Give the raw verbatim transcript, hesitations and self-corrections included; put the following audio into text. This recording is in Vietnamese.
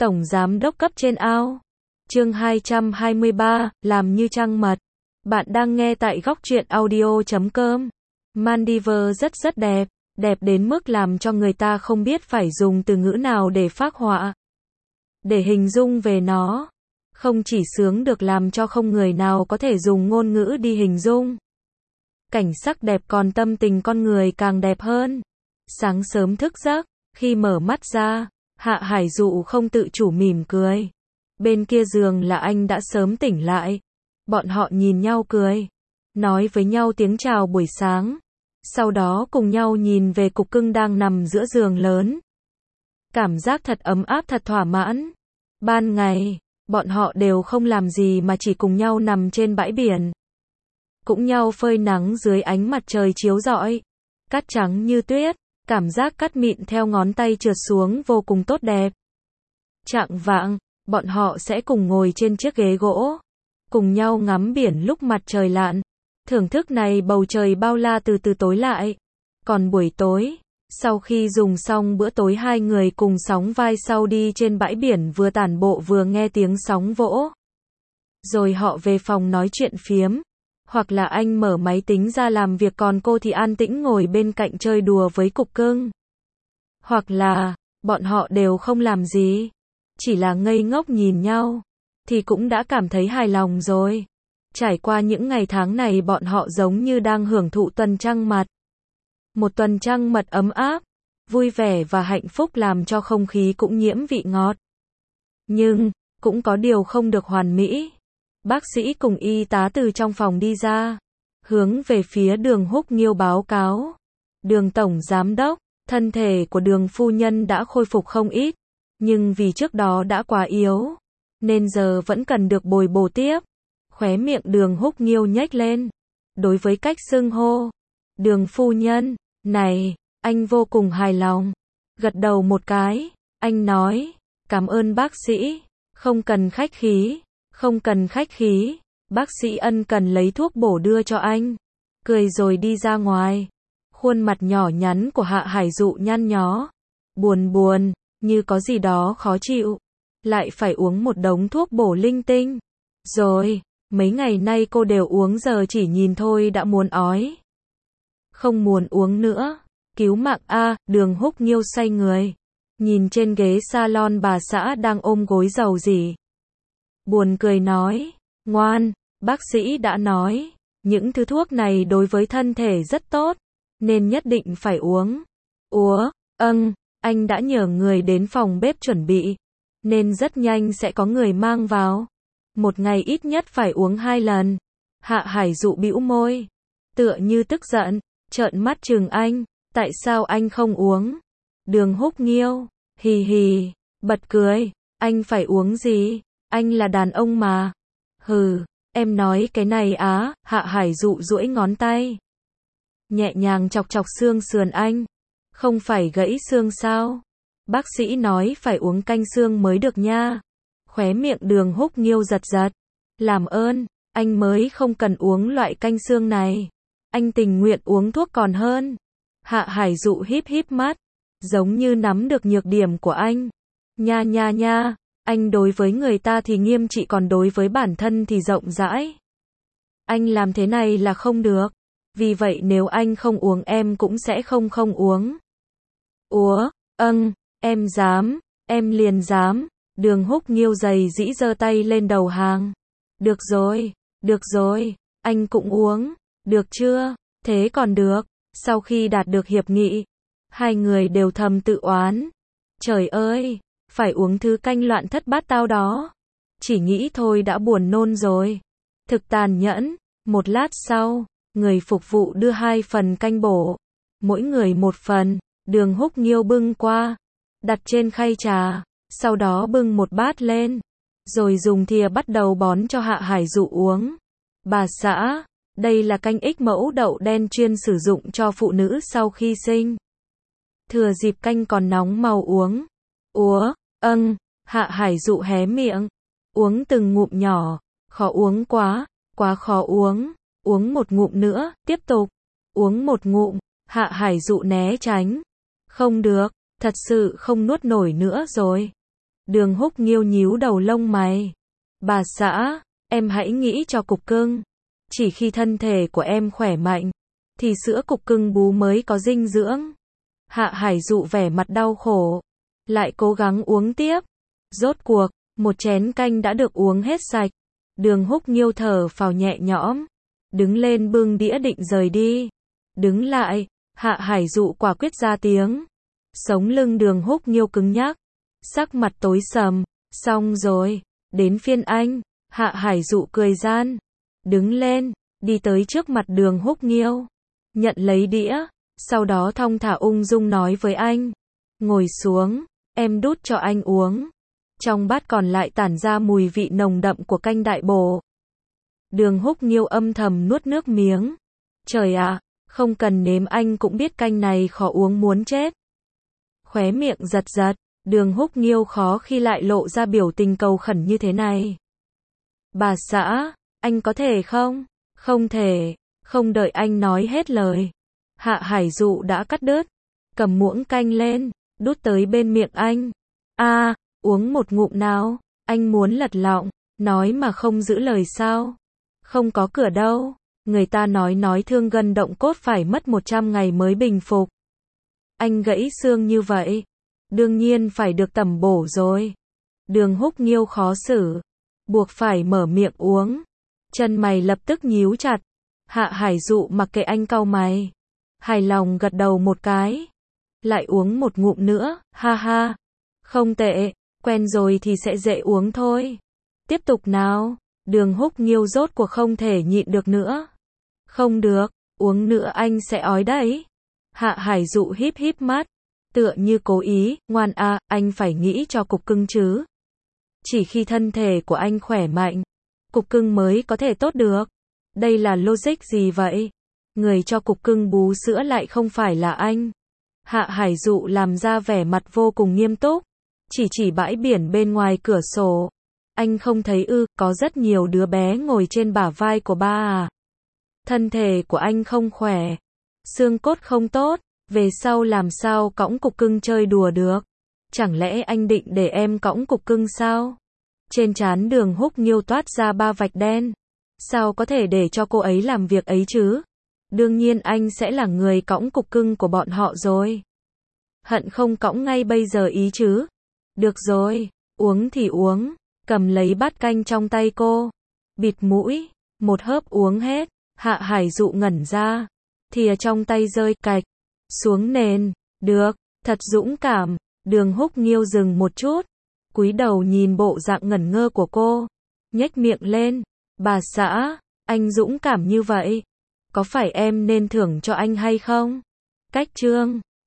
Tổng giám đốc cấp trên ao. Chương hai trăm hai mươi ba, làm như trăng mật. Bạn đang nghe tại góc truyện audio chấm com. Maldives rất rất đẹp, đẹp đến mức làm cho người ta không biết phải dùng từ ngữ nào để phác họa, để hình dung về nó. Không chỉ sướng được làm cho không người nào có thể dùng ngôn ngữ đi hình dung. Cảnh sắc đẹp còn tâm tình con người càng đẹp hơn. Sáng sớm thức giấc, khi mở mắt ra, Hạ Hải Dụ không tự chủ mỉm cười. Bên kia giường là anh đã sớm tỉnh lại. Bọn họ nhìn nhau cười, nói với nhau tiếng chào buổi sáng. Sau đó cùng nhau nhìn về cục cưng đang nằm giữa giường lớn. Cảm giác thật ấm áp, thật thỏa mãn. Ban ngày, bọn họ đều không làm gì mà chỉ cùng nhau nằm trên bãi biển. Cũng nhau phơi nắng dưới ánh mặt trời chiếu rọi. Cát trắng như tuyết, cảm giác cát mịn theo ngón tay trượt xuống vô cùng tốt đẹp. Chạng vạng, bọn họ sẽ cùng ngồi trên chiếc ghế gỗ, cùng nhau ngắm biển lúc mặt trời lặn. Thưởng thức này bầu trời bao la từ từ tối lại. Còn buổi tối, sau khi dùng xong bữa tối, hai người cùng sóng vai sau đi trên bãi biển, vừa tản bộ vừa nghe tiếng sóng vỗ. Rồi họ về phòng nói chuyện phiếm. Hoặc là anh mở máy tính ra làm việc, còn cô thì an tĩnh ngồi bên cạnh chơi đùa với cục cưng. Hoặc là, bọn họ đều không làm gì, chỉ là ngây ngốc nhìn nhau, thì cũng đã cảm thấy hài lòng rồi. Trải qua những ngày tháng này, bọn họ giống như đang hưởng thụ tuần trăng mật. Một tuần trăng mật ấm áp, vui vẻ và hạnh phúc làm cho không khí cũng nhiễm vị ngọt. Nhưng, cũng có điều không được hoàn mỹ. Bác sĩ cùng y tá từ trong phòng đi ra, hướng về phía Đường Húc Nghiêu báo cáo. Đường tổng giám đốc, thân thể của Đường phu nhân đã khôi phục không ít, nhưng vì trước đó đã quá yếu, nên giờ vẫn cần được bồi bổ tiếp. Khóe miệng Đường Húc Nghiêu nhếch lên. Đối với cách xưng hô Đường phu nhân này, anh vô cùng hài lòng. Gật đầu một cái, anh nói, cảm ơn bác sĩ, không cần khách khí. Không cần khách khí, bác sĩ ân cần lấy thuốc bổ đưa cho anh. Cười rồi đi ra ngoài. Khuôn mặt nhỏ nhắn của Hạ Hải Dụ nhăn nhó. Buồn buồn, như có gì đó khó chịu. Lại phải uống một đống thuốc bổ linh tinh. Rồi, mấy ngày nay cô đều uống, giờ chỉ nhìn thôi đã muốn ói. Không muốn uống nữa. Cứu mạng a. Đường Húc Nghiêu say người. Nhìn trên ghế salon bà xã đang ôm gối rầu rĩ. Buồn cười nói, ngoan, bác sĩ đã nói, những thứ thuốc này đối với thân thể rất tốt, nên nhất định phải uống. Úa, âng, anh đã nhờ người đến phòng bếp chuẩn bị, nên rất nhanh sẽ có người mang vào. Một ngày ít nhất phải uống hai lần. Hạ Hải Dụ bĩu môi, tựa như tức giận, trợn mắt trừng anh, tại sao anh không uống? Đường Húc Nghiêu, hì hì, bật cười, anh phải uống gì? Anh là đàn ông mà. Hừ, em nói cái này á. Hạ Hải Dụ duỗi ngón tay, nhẹ nhàng chọc chọc xương sườn anh. Không phải gãy xương sao? Bác sĩ nói phải uống canh xương mới được nha. Khóe miệng Đường Húc Nghiêu giật giật. Làm ơn, anh mới không cần uống loại canh xương này. Anh tình nguyện uống thuốc còn hơn. Hạ Hải Dụ híp híp mắt, giống như nắm được nhược điểm của anh. Nha nha nha. Anh đối với người ta thì nghiêm trị, còn đối với bản thân thì rộng rãi. Anh làm thế này là không được. Vì vậy nếu anh không uống, em cũng sẽ không không uống. Úa, âng, em dám, em liền dám. Đường Húc Nghiêu giày dĩ giơ tay lên đầu hàng. Được rồi, được rồi, anh cũng uống. Được chưa? Thế còn được. Sau khi đạt được hiệp nghị, hai người đều thầm tự oán. Trời ơi! Phải uống thứ canh loạn thất bát tao đó. Chỉ nghĩ thôi đã buồn nôn rồi. Thực tàn nhẫn. Một lát sau, người phục vụ đưa hai phần canh bổ. Mỗi người một phần. Đường Húc Nghiêu bưng qua, đặt trên khay trà. Sau đó bưng một bát lên, rồi dùng thìa bắt đầu bón cho Hạ Hải Dụ uống. Bà xã, đây là canh ích mẫu đậu đen chuyên sử dụng cho phụ nữ sau khi sinh. Thừa dịp canh còn nóng mau uống. Úa, âng, Hạ Hải Dụ hé miệng, uống từng ngụm nhỏ. Khó uống quá, quá khó uống. Uống một ngụm nữa, tiếp tục. Uống một ngụm. Hạ Hải Dụ né tránh. Không được, thật sự không nuốt nổi nữa rồi. Đường Húc Nghiêu nhíu đầu lông mày. Bà xã, em hãy nghĩ cho cục cưng. Chỉ khi thân thể của em khỏe mạnh, thì sữa cục cưng bú mới có dinh dưỡng. Hạ Hải Dụ vẻ mặt đau khổ, lại cố gắng uống tiếp. Rốt cuộc, một chén canh đã được uống hết sạch. Đường Húc Nghiêu thở phào nhẹ nhõm, đứng lên bưng đĩa định rời đi. Đứng lại, Hạ Hải Dụ quả quyết ra tiếng. Sống lưng Đường Húc Nghiêu cứng nhắc, sắc mặt tối sầm. Xong rồi, đến phiên anh. Hạ Hải Dụ cười gian, đứng lên, đi tới trước mặt Đường Húc Nghiêu, nhận lấy đĩa, sau đó thong thả ung dung nói với anh. Ngồi xuống, em đút cho anh uống. Trong bát còn lại tản ra mùi vị nồng đậm của canh đại bổ. Đường Húc Nghiêu âm thầm nuốt nước miếng. Trời ạ, không cần nếm anh cũng biết canh này khó uống muốn chết. Khóe miệng giật giật, Đường Húc Nghiêu khó khi lại lộ ra biểu tình cầu khẩn như thế này. Bà xã, anh có thể không? Không thể. Không đợi anh nói hết lời, Hạ Hải Dụ đã cắt đứt, cầm muỗng canh lên, đút tới bên miệng anh. A, à, uống một ngụm nào, anh muốn lật lọng, nói mà không giữ lời sao? Không có cửa đâu, người ta nói nói thương gân động cốt phải mất một trăm ngày mới bình phục. Anh gãy xương như vậy, đương nhiên phải được tẩm bổ rồi. Đường Húc Nghiêu khó xử, buộc phải mở miệng uống. Chân mày lập tức nhíu chặt. Hạ Hải Dụ mặc kệ anh cau mày, hài lòng gật đầu một cái. Lại uống một ngụm nữa, ha ha. Không tệ, quen rồi thì sẽ dễ uống thôi. Tiếp tục nào. Đường Húc Nghiêu rốt cuộc không thể nhịn được nữa. Không được, uống nữa anh sẽ ói đấy. Hạ Hải Dụ híp híp mắt, tựa như cố ý. Ngoan a, à, anh phải nghĩ cho cục cưng chứ. Chỉ khi thân thể của anh khỏe mạnh, cục cưng mới có thể tốt được. Đây là logic gì vậy? Người cho cục cưng bú sữa lại không phải là anh. Hạ Hải Dụ làm ra vẻ mặt vô cùng nghiêm túc, chỉ chỉ bãi biển bên ngoài cửa sổ. Anh không thấy ư, có rất nhiều đứa bé ngồi trên bả vai của ba à. Thân thể của anh không khỏe, xương cốt không tốt, về sau làm sao cõng cục cưng chơi đùa được? Chẳng lẽ anh định để em cõng cục cưng sao? Trên trán Đường Húc Nghiêu toát ra ba vạch đen. Sao có thể để cho cô ấy làm việc ấy chứ? Đương nhiên anh sẽ là người cõng cục cưng của bọn họ rồi. Hận không cõng ngay bây giờ ý chứ? Được rồi, uống thì uống. Cầm lấy bát canh trong tay cô, bịt mũi, một hớp uống hết. Hạ Hải Dụ ngẩn ra, thìa trong tay rơi cạch xuống nền. Được, thật dũng cảm. Đường Húc Nghiêu dừng một chút, cúi đầu nhìn bộ dạng ngẩn ngơ của cô, nhếch miệng lên. Bà xã, anh dũng cảm như vậy, có phải em nên thưởng cho anh hay không? Cách chương